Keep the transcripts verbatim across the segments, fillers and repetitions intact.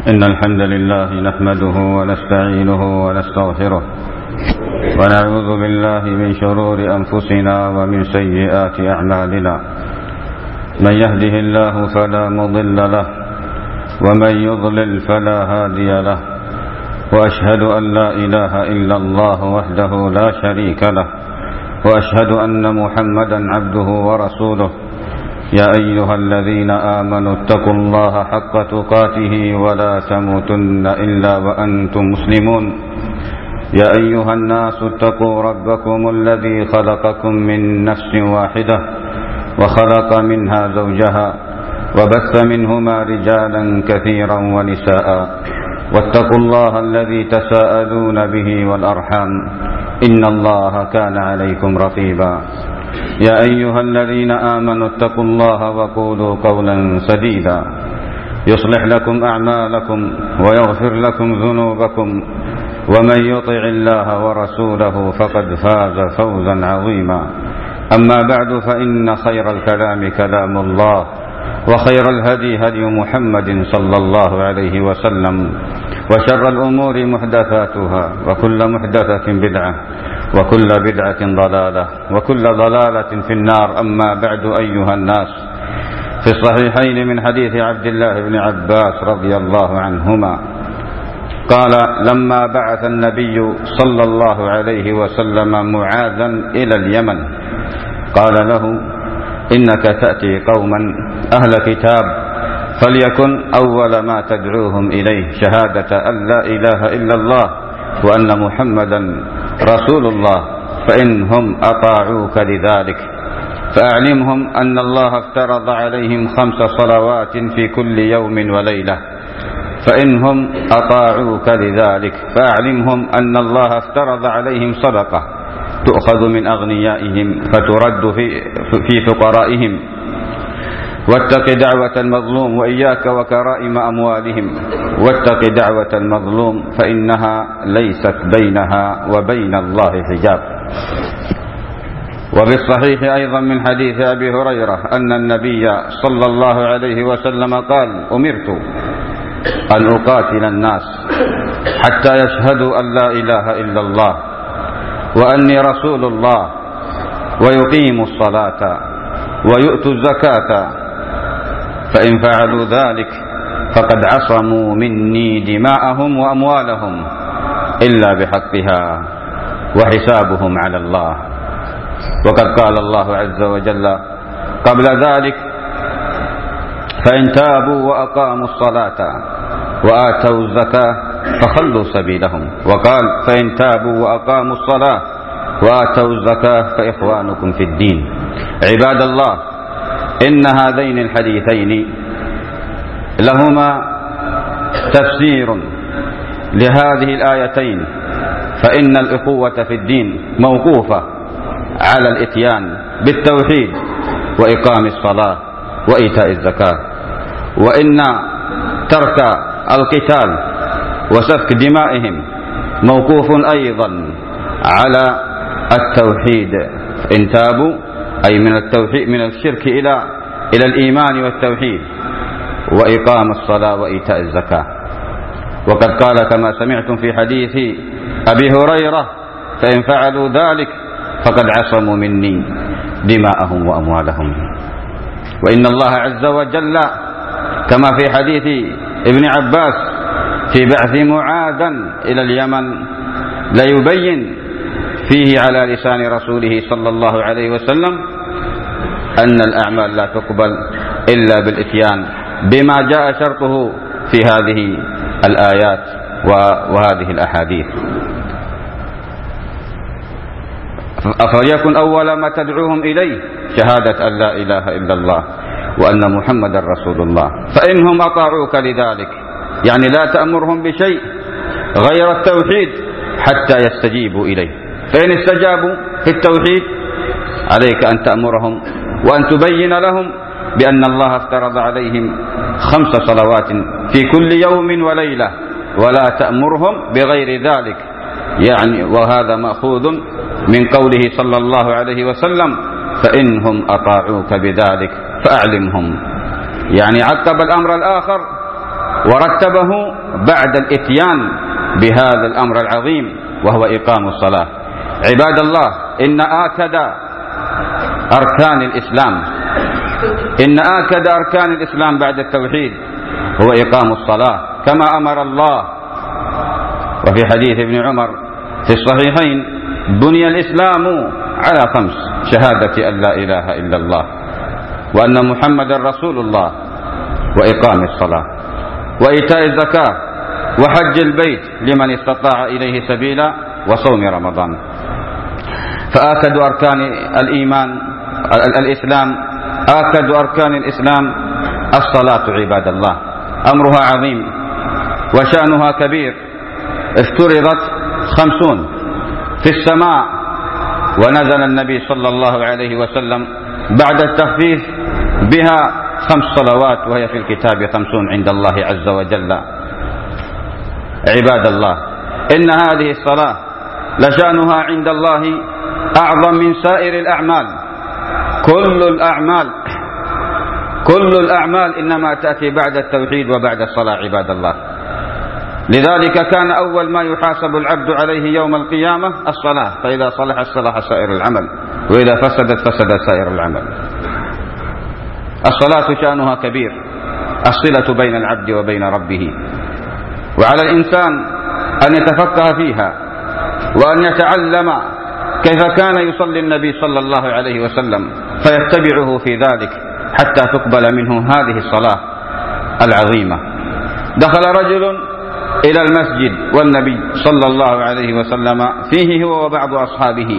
إن الحمد لله نحمده ونستعينه ونستغفره ونعوذ بالله من شرور أنفسنا ومن سيئات أعمالنا. من يهده الله فلا مضل له ومن يضلل فلا هادي له، وأشهد أن لا إله إلا الله وحده لا شريك له، وأشهد أن محمدا عبده ورسوله. يا أيها الذين آمنوا اتقوا الله حق تقاته ولا تموتن إلا وأنتم مسلمون. يا أيها الناس اتقوا ربكم الذي خلقكم من نفس واحدة وخلق منها زوجها وبث منهما رجالا كثيرا ونساء، واتقوا الله الذي تساءلون به والأرحام إن الله كان عليكم رقيبا. يا أيها الذين آمنوا اتقوا الله وقولوا قولا سديدا يصلح لكم أعمالكم ويغفر لكم ذنوبكم، ومن يطع الله ورسوله فقد فاز فوزا عظيما. أما بعد، فإن خير الكلام كلام الله، وخير الهدي هدي محمد صلى الله عليه وسلم، وشر الأمور محدثاتها، وكل محدثة بدعة، وكل بدعة ضلالة، وكل ضلالة في النار. أما بعد أيها الناس، في الصحيحين من حديث عبد الله بن عباس رضي الله عنهما قال: لما بعث النبي صلى الله عليه وسلم معاذا إلى اليمن قال له: إنك تأتي قوما أهل كتاب، فليكن أول ما تدعوهم إليه شهادة أن لا إله إلا الله وأن محمدا رسول الله، فإنهم أطاعوك لذلك فأعلمهم أن الله افترض عليهم خمس صلوات في كل يوم وليلة، فإنهم أطاعوك لذلك فأعلمهم أن الله افترض عليهم صدقة تؤخذ من أغنيائهم فترد في, في فقرائهم، واتق دعوة المظلوم وإياك وكرائم أموالهم، واتق دعوة المظلوم فإنها ليست بينها وبين الله حجاب. وفي الصحيح أيضا من حديث أبي هريرة أن النبي صلى الله عليه وسلم قال: أمرت أن أقاتل الناس حتى يشهدوا أن لا إله إلا الله وأني رسول الله، ويقيموا الصلاة ويؤتوا الزكاة، فإن فعلوا ذلك فقد عصموا مني دماءهم وأموالهم إلا بحقها وحسابهم على الله. وقد قال الله عز وجل قبل ذلك: فإن تابوا وأقاموا الصلاة وآتوا الزكاة فخلوا سبيلهم. وقال: فإن تابوا وأقاموا الصلاة وآتوا الزكاة فإخوانكم في الدين. عباد الله، إن هذين الحديثين لهما تفسير لهذه الآيتين، فإن الأخوة في الدين موقوفة على الإتيان بالتوحيد وإقام الصلاة وإيتاء الزكاة، وإن ترك القتال وسفك دمائهم موقوف أيضا على التوحيد. إن تابوا أي من التوحيد من الشرك إلى إلى الإيمان والتوحيد، وإقام الصلاة وإيتاء الزكاة. وقد قال كما سمعتم في حديث أبي هريرة: فإن فعلوا ذلك فقد عصموا مني دماءهم وأموالهم. وإن الله عز وجل كما في حديث ابن عباس في بعث معاذا إلى اليمن ليبين فيه على لسان رسوله صلى الله عليه وسلم أن الأعمال لا تقبل إلا بالإتيان بما جاء شرطه في هذه الآيات وهذه الأحاديث. فليكن أول ما تدعوهم إليه شهادة أن لا إله إلا الله وأن محمد رسول الله، فإنهم أطاعوك لذلك، يعني لا تأمرهم بشيء غير التوحيد حتى يستجيبوا إليه. فإن استجابوا في التوحيد عليك أن تأمرهم وأن تبين لهم بأن الله افترض عليهم خمس صلوات في كل يوم وليلة، ولا تأمرهم بغير ذلك، يعني وهذا مأخوذ من قوله صلى الله عليه وسلم: فإنهم أطاعوك بذلك فأعلمهم. يعني عقب الأمر الآخر ورتبه بعد الإتيان بهذا الأمر العظيم وهو إقام الصلاة. عباد الله، إن آكد أركان الإسلام إن آكد أركان الإسلام بعد التوحيد هو إقام الصلاة، كما أمر الله. وفي حديث ابن عمر في الصحيحين: بني الإسلام على خمس: شهادة أن لا إله إلا الله وأن محمدا رسول الله وإقام الصلاة وإيتاء الزكاة وحج البيت لمن استطاع إليه سبيلا وصوم رمضان. فآكد أركان الإيمان الإسلام آكد أركان الإسلام الصلاة عباد الله. أمرها عظيم وشأنها كبير. افترضت خمسون في السماء، ونزل النبي صلى الله عليه وسلم بعد التخفيف بها خمس صلوات، وهي في الكتاب خمسون عند الله عز وجل. عباد الله، إن هذه الصلاة لشأنها عند الله أعظم من سائر الأعمال. كل الأعمال كل الأعمال إنما تأتي بعد التوحيد وبعد الصلاة عباد الله. لذلك كان أول ما يحاسب العبد عليه يوم القيامة الصلاة، فإذا صلح الصلاح سائر العمل، وإذا فسدت فسد سائر العمل. الصلاة شأنها كبير، الصلة بين العبد وبين ربه، وعلى الإنسان أن يتفقه فيها وأن يتعلم كيف كان يصلي النبي صلى الله عليه وسلم فيتبعه في ذلك حتى تقبل منه هذه الصلاة العظيمة. دخل رجل إلى المسجد والنبي صلى الله عليه وسلم فيه هو وبعض أصحابه،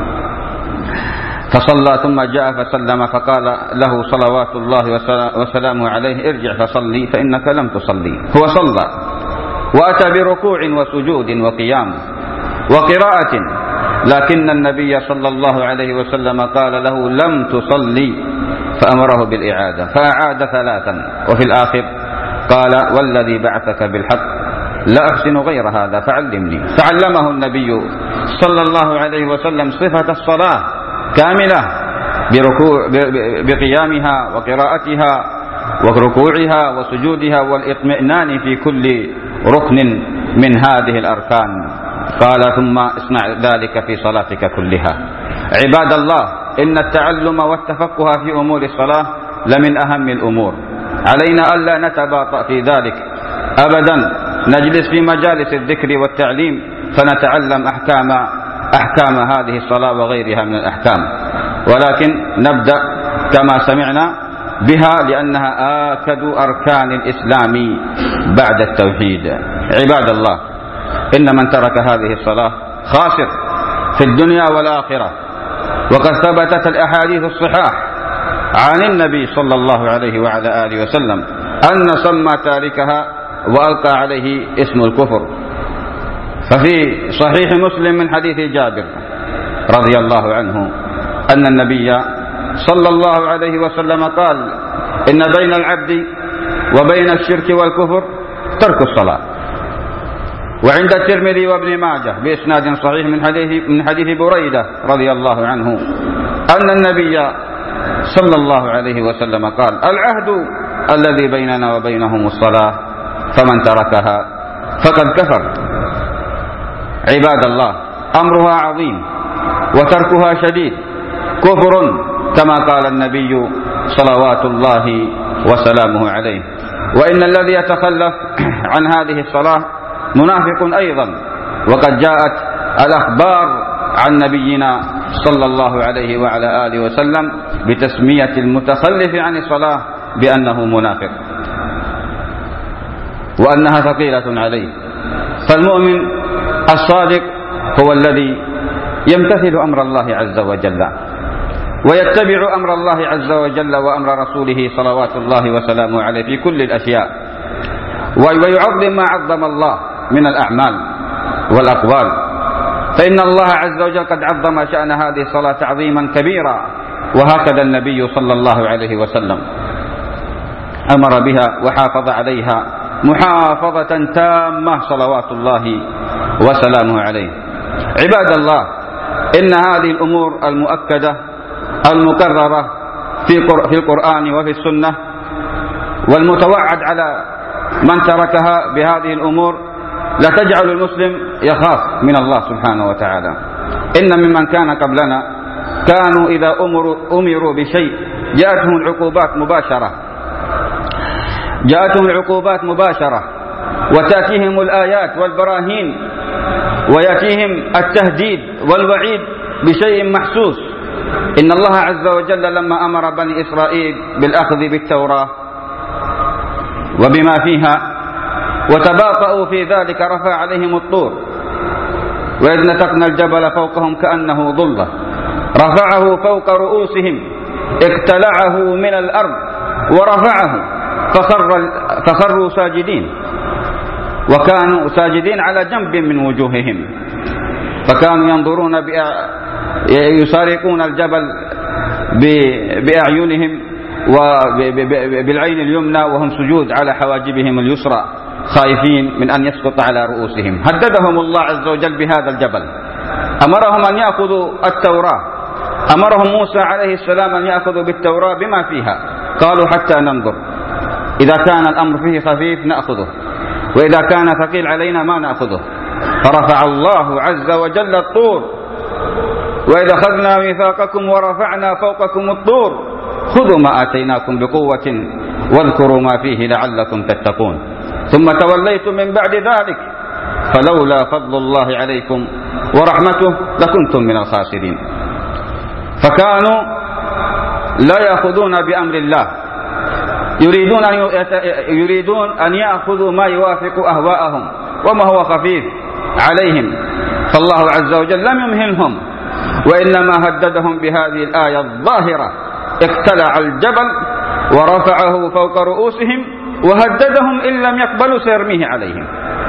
فصلى ثم جاء فسلم، فقال له صلوات الله وسلامه عليه: ارجع فصلي فإنك لم تصلي. هو صلى وأتى بركوع وسجود وقيام وقراءة، لكن النبي صلى الله عليه وسلم قال له: لم تصلي، فأمره بالإعادة، فأعاد ثلاثا، وفي الآخر قال: والذي بعثك بالحق لا أحسن غير هذا فعلمني. فعلمه النبي صلى الله عليه وسلم صفة الصلاة كاملة بركوع بقيامها وقراءتها وركوعها وسجودها والإطمئنان في كل ركن من هذه الأركان. قال: ثم اصنع ذلك في صلاتك كلها. عباد الله، إن التعلم والتفقه في أمور الصلاة لمن أهم الأمور. علينا ألا نتباطأ في ذلك أبدا، نجلس في مجالس الذكر والتعليم فنتعلم أحكام أحكام هذه الصلاة وغيرها من الأحكام، ولكن نبدأ كما سمعنا بها لأنها آكد أركان الإسلام بعد التوحيد. عباد الله، إن من ترك هذه الصلاة خاسر في الدنيا والآخرة، وقد ثبتت الأحاديث الصحاح عن النبي صلى الله عليه وعلى آله وسلم أن سمى تاركها وألقى عليه اسم الكفر. ففي صحيح مسلم من حديث جابر رضي الله عنه أن النبي صلى الله عليه وسلم قال: إن بين العبد وبين الشرك والكفر ترك الصلاة. وعند الترمذي وابن ماجه بإسناد صحيح من حديث من حديث بريدة رضي الله عنه أن النبي صلى الله عليه وسلم قال: العهد الذي بيننا وبينهم الصلاة، فمن تركها فقد كفر. عباد الله، أمرها عظيم وتركها شديد، كفر كما قال النبي صلوات الله وسلامه عليه. وإن الذي يتخلف عن هذه الصلاة منافق أيضا، وقد جاءت الأخبار عن نبينا صلى الله عليه وعلى آله وسلم بتسمية المتخلف عن الصلاة بأنه منافق، وأنها ثقيلة عليه. فالمؤمن الصادق هو الذي يمتثل أمر الله عز وجل ويتبع أمر الله عز وجل وأمر رسوله صلوات الله وسلامه عليه في كل الأشياء، ويعظم ما عظم الله من الأعمال والأقوال. فإن الله عز وجل قد عظم شأن هذه الصلاة تعظيما كبيرا، وهكذا النبي صلى الله عليه وسلم أمر بها وحافظ عليها محافظة تامة صلوات الله وسلامه عليه. عباد الله، إن هذه الأمور المؤكدة المكررة في القرآن وفي السنة والمتوعد على من تركها بهذه الأمور لا تجعل المسلم يخاف من الله سبحانه وتعالى. إن ممن كان قبلنا كانوا إذا أمروا, أمروا بشيء جاءتهم العقوبات مباشرة جاءتهم العقوبات مباشرة وتأتيهم الآيات والبراهين ويأتيهم التهديد والوعيد بشيء محسوس. إن الله عز وجل لما أمر بني إسرائيل بالأخذ بالتوراة وبما فيها وتباطؤوا في ذلك رفع عليهم الطور، وإذ نتقنا الجبل فوقهم كأنه ظلة رفعه فوق رؤوسهم اقتلعه من الأرض ورفعه فخر فخروا ساجدين، وكانوا ساجدين على جنب من وجوههم، فكانوا ينظرون يسارقون الجبل بأعينهم وبالعين اليمنى وهم سجود على حواجبهم اليسرى خائفين من أن يسقط على رؤوسهم. هددهم الله عز وجل بهذا الجبل، أمرهم أن يأخذوا التوراة، أمرهم موسى عليه السلام أن يأخذوا بالتوراة بما فيها، قالوا حتى ننظر، إذا كان الأمر فيه خفيف نأخذه، وإذا كان ثقيل علينا ما نأخذه. فرفع الله عز وجل الطور، وإذا أخذنا ميثاقكم ورفعنا فوقكم الطور خذوا ما آتيناكم بقوة واذكروا ما فيه لعلكم تتقون، ثم توليتم من بعد ذلك فلولا فضل الله عليكم ورحمته لكنتم من الخاسرين. فكانوا لا يأخذون بأمر الله، يريدون أن يريدون أن يأخذوا ما يوافق أهواءهم وما هو خفيف عليهم، فالله عز وجل لم يمهلهم، وإنما هددهم بهذه الآية الظاهرة: اقتلع الجبل ورفعه فوق رؤوسهم، وهددهم إن لم يقبلوا سيرميه عليهم.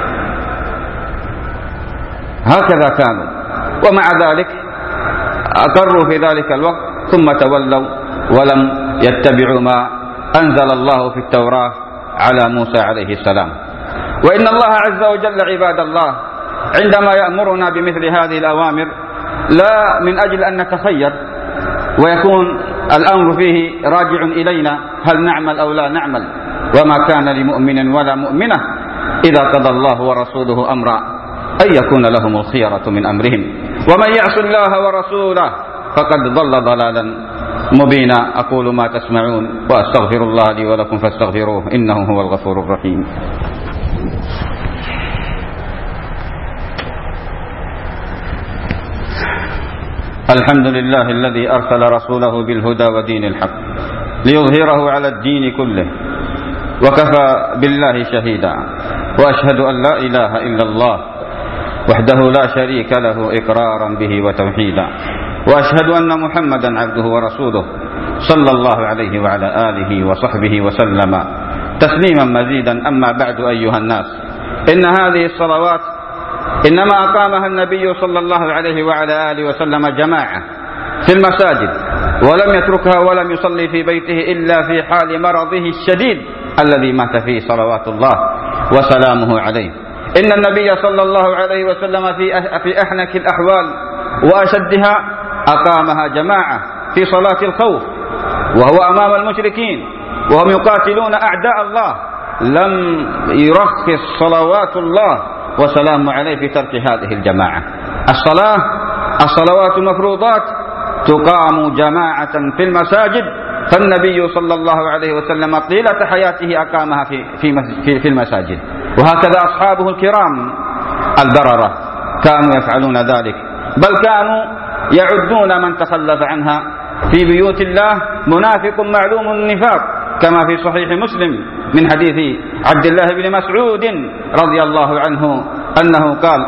هكذا كانوا، ومع ذلك أقروا في ذلك الوقت ثم تولوا ولم يتبعوا ما أنزل الله في التوراة على موسى عليه السلام. وإن الله عز وجل عباد الله عندما يأمرنا بمثل هذه الأوامر لا من أجل أن نتخير ويكون الأمر فيه راجع إلينا هل نعمل أو لا نعمل، وما كان لمؤمن ولا مؤمنة إذا قضى الله ورسوله أمرا أن يكون لهم الخيرة من أمرهم، ومن يعص الله ورسوله فقد ضل ضلالا مبينا. أقول ما تسمعون وأستغفر الله لي ولكم فاستغفروه إنه هو الغفور الرحيم. الحمد لله الذي أرسل رسوله بالهدى ودين الحق ليظهره على الدين كله، وكفى بالله شهيدا، وأشهد أن لا إله إلا الله وحده لا شريك له إقرارا به وتوحيدا، وأشهد أن محمدا عبده ورسوله صلى الله عليه وعلى آله وصحبه وسلم تسليما مزيدا. أما بعد أيها الناس، إن هذه الصلوات إنما أقامها النبي صلى الله عليه وعلى آله وسلم جماعة في المساجد، ولم يتركها ولم يصلي في بيته إلا في حال مرضه الشديد الذي مات فيه صلوات الله وسلامه عليه. إن النبي صلى الله عليه وسلم في في أحنك الأحوال وأشدها أقامها جماعة في صلاة الخوف وهو أمام المشركين وهم يقاتلون أعداء الله، لم يرخص صلوات الله وسلام عليه في ترك هذه الجماعة. الصلاة الصلوات المفروضات تقام جماعة في المساجد، فالنبي صلى الله عليه وسلم طيلة حياته أقامها في في في المساجد، وهكذا أصحابه الكرام البررة كانوا يفعلون ذلك، بل كانوا يعدون من تخلف عنها في بيوت الله منافق معلوم النفاق، كما في صحيح مسلم من حديث عبد الله بن مسعود رضي الله عنه أنه قال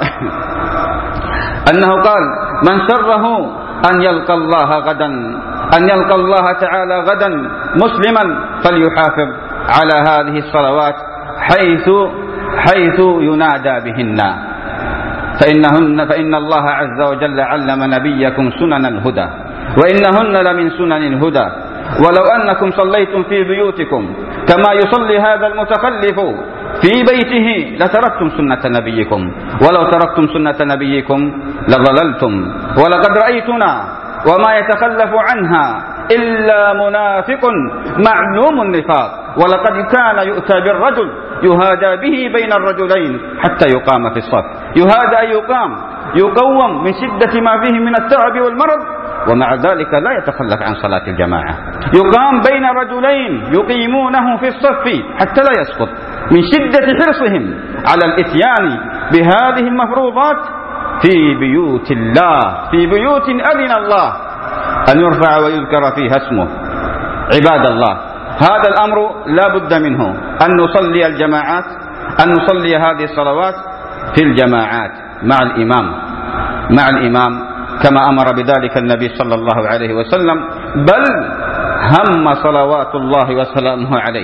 أنه قال من سره أن يلقى الله غدا أن يلقى الله تعالى غدا مسلما فليحافظ على هذه الصلوات حيث حيث ينادى بهن، فإنهن فإن الله عز وجل علم نبيكم سنن الهدى، وإنهن لمن سنن الهدى، ولو أنكم صليتم في بيوتكم كما يصلي هذا المتخلف في بيته لتركتم سنة نبيكم، ولو تركتم سنة نبيكم لضللتم، ولقد رأيتنا وما يتخلف عنها إلا منافق معلوم النفاق، ولقد كان يؤتى بالرجل يهادى به بين الرجلين حتى يقام في الصف. يهادى أي يقام، يقوم من شدة ما فيه من التعب والمرض، ومع ذلك لا يتخلف عن صلاة الجماعة. يقام بين رجلين يقيمونه في الصف حتى لا يسقط من شدة حرصهم على الإتيان بهذه المفروضات في بيوت الله، في بيوت أذن الله أن يرفع ويذكر فيها اسمه. عباد الله، هذا الأمر لا بد منه، أن نصلي الجماعات، أن نصلي هذه الصلوات في الجماعات مع الإمام مع الإمام كما أمر بذلك النبي صلى الله عليه وسلم، بل هم صلوات الله وسلامه عليه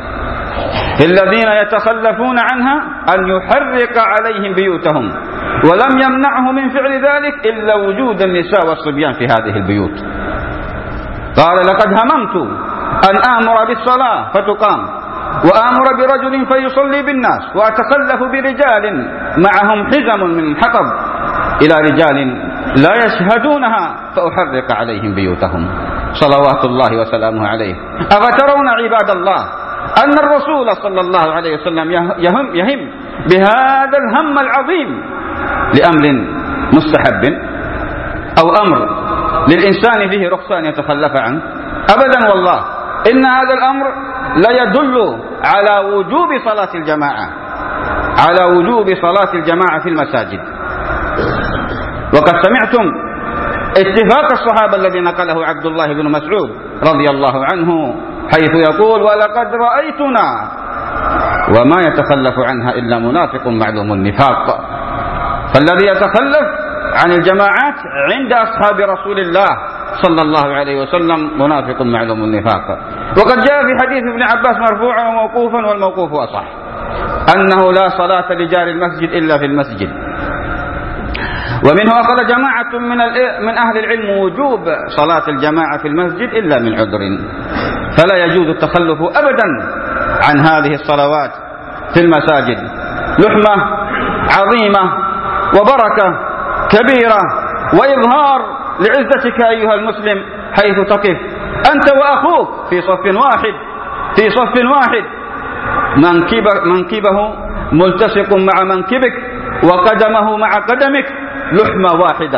الذين يتخلفون عنها أن يحرق عليهم بيوتهم، ولم يمنعه من فعل ذلك إلا وجود النساء والصبيان في هذه البيوت. قال: لقد هممت أن آمر بالصلاة فتقام، وآمر برجل فيصلي بالناس، وأتخلف برجال معهم حزم من حطب إلى رجال لا يشهدونها فأحرق عليهم بيوتهم صلوات الله وسلامه عليه. أفترون عباد الله أن الرسول صلى الله عليه وسلم يهم, يهم بهذا الهم العظيم لأمر مستحب أو أمر للإنسان فيه رخصة أن يتخلف عنه؟ أبدا والله، إن هذا الأمر لا يدل على وجوب صلاة الجماعة على وجوب صلاة الجماعة في المساجد. وقد سمعتم اتفاق الصحابة الذي نقله عبد الله بن مسعود رضي الله عنه، حيث يقول: ولقد رأيتنا وما يتخلف عنها إلا منافق معلوم النفاق. فالذي يتخلف عن الجماعات عند أصحاب رسول الله صلى الله عليه وسلم منافق معلوم النفاق. وقد جاء في حديث ابن عباس مرفوعا وموقوفا، والموقوف أصح، أنه لا صلاة لجار المسجد إلا في المسجد. ومنه أخذ جماعة من من أهل العلم وجوب صلاة الجماعة في المسجد إلا من عذر، فلا يجوز التخلف أبدا عن هذه الصلوات في المساجد. لحمة عظيمة وبركة كبيرة وإظهار لعزتك أيها المسلم، حيث تقف أنت وأخوك في صف واحد في صف واحد منكبه, منكبه ملتصق مع منكبك وقدمه مع قدمك، لحمة واحدة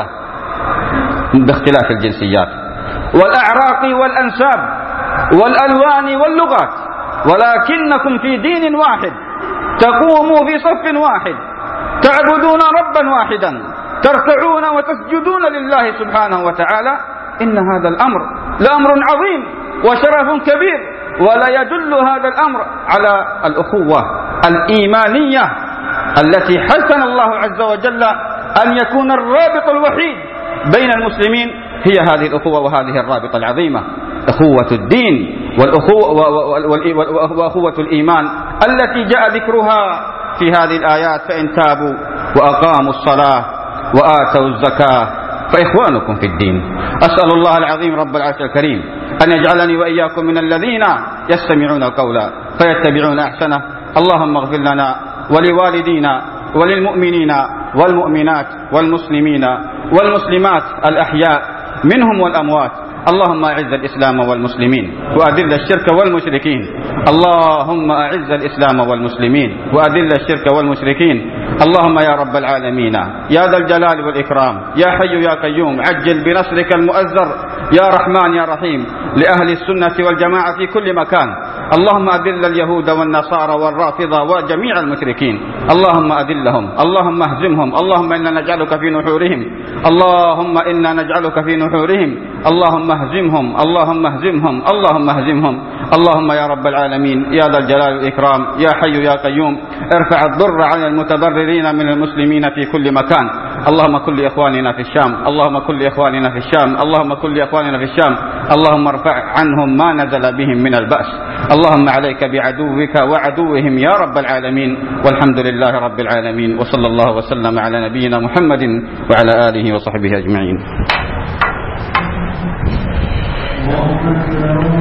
باختلاف الجنسيات والأعراق والأنساب والألوان واللغات، ولكنكم في دين واحد، تقوموا في صف واحد، تعبدون ربا واحدا، تركعون وتسجدون لله سبحانه وتعالى. إن هذا الأمر لأمر عظيم وشرف كبير، ولا يدل هذا الأمر على الأخوة الإيمانية التي حسن الله عز وجل أن يكون الرابط الوحيد بين المسلمين هي هذه الأخوة وهذه الرابطة العظيمة، أخوة الدين والأخوة وأخوة الإيمان التي جاء ذكرها في هذه الآيات: فإن تابوا وأقاموا الصلاة وآتوا الزكاة فإخوانكم في الدين. أسأل الله العظيم رب العرش الكريم أن يجعلني وإياكم من الذين يستمعون القول فيتبعون أحسنه. اللهم اغفر لنا ولوالدينا وللمؤمنين والمؤمنات والمسلمين والمسلمات الأحياء منهم والأموات. اللهم أعز الإسلام والمسلمين وأذل الشرك والمشركين. اللهم أعز الإسلام والمسلمين وأذل الشرك والمشركين. اللهم يا رب العالمين يا ذا الجلال والإكرام يا حي يا قيوم عجل بنصرك المؤزر يا رحمن يا رحيم لأهل السنة والجماعة في كل مكان. اللهم أذل اليهود والنصارى والرافضة وجميع المشركين، اللهم أذلهم، اللهم اهزمهم، اللهم إنا نجعلك في نحورهم، اللهم إنا نجعلك في نحورهم، اللهم اهزمهم، اللهم اهزمهم، اللهم اهزمهم. اللهم يا رب العالمين يا ذا الجلال والإكرام يا حي يا قيوم ارفع الضر عن المتضررين من المسلمين في كل مكان. اللهم كن لإخواننا في الشام، اللهم كن لإخواننا في الشام، اللهم كن لإخواننا في الشام، اللهم ارفع عنهم ما نزل بهم من البأس. اللهم عليك بعدوك وعدوهم يا رب العالمين، والحمد لله رب العالمين، وصلى الله وسلم على نبينا محمد وعلى آله وصحبه أجمعين.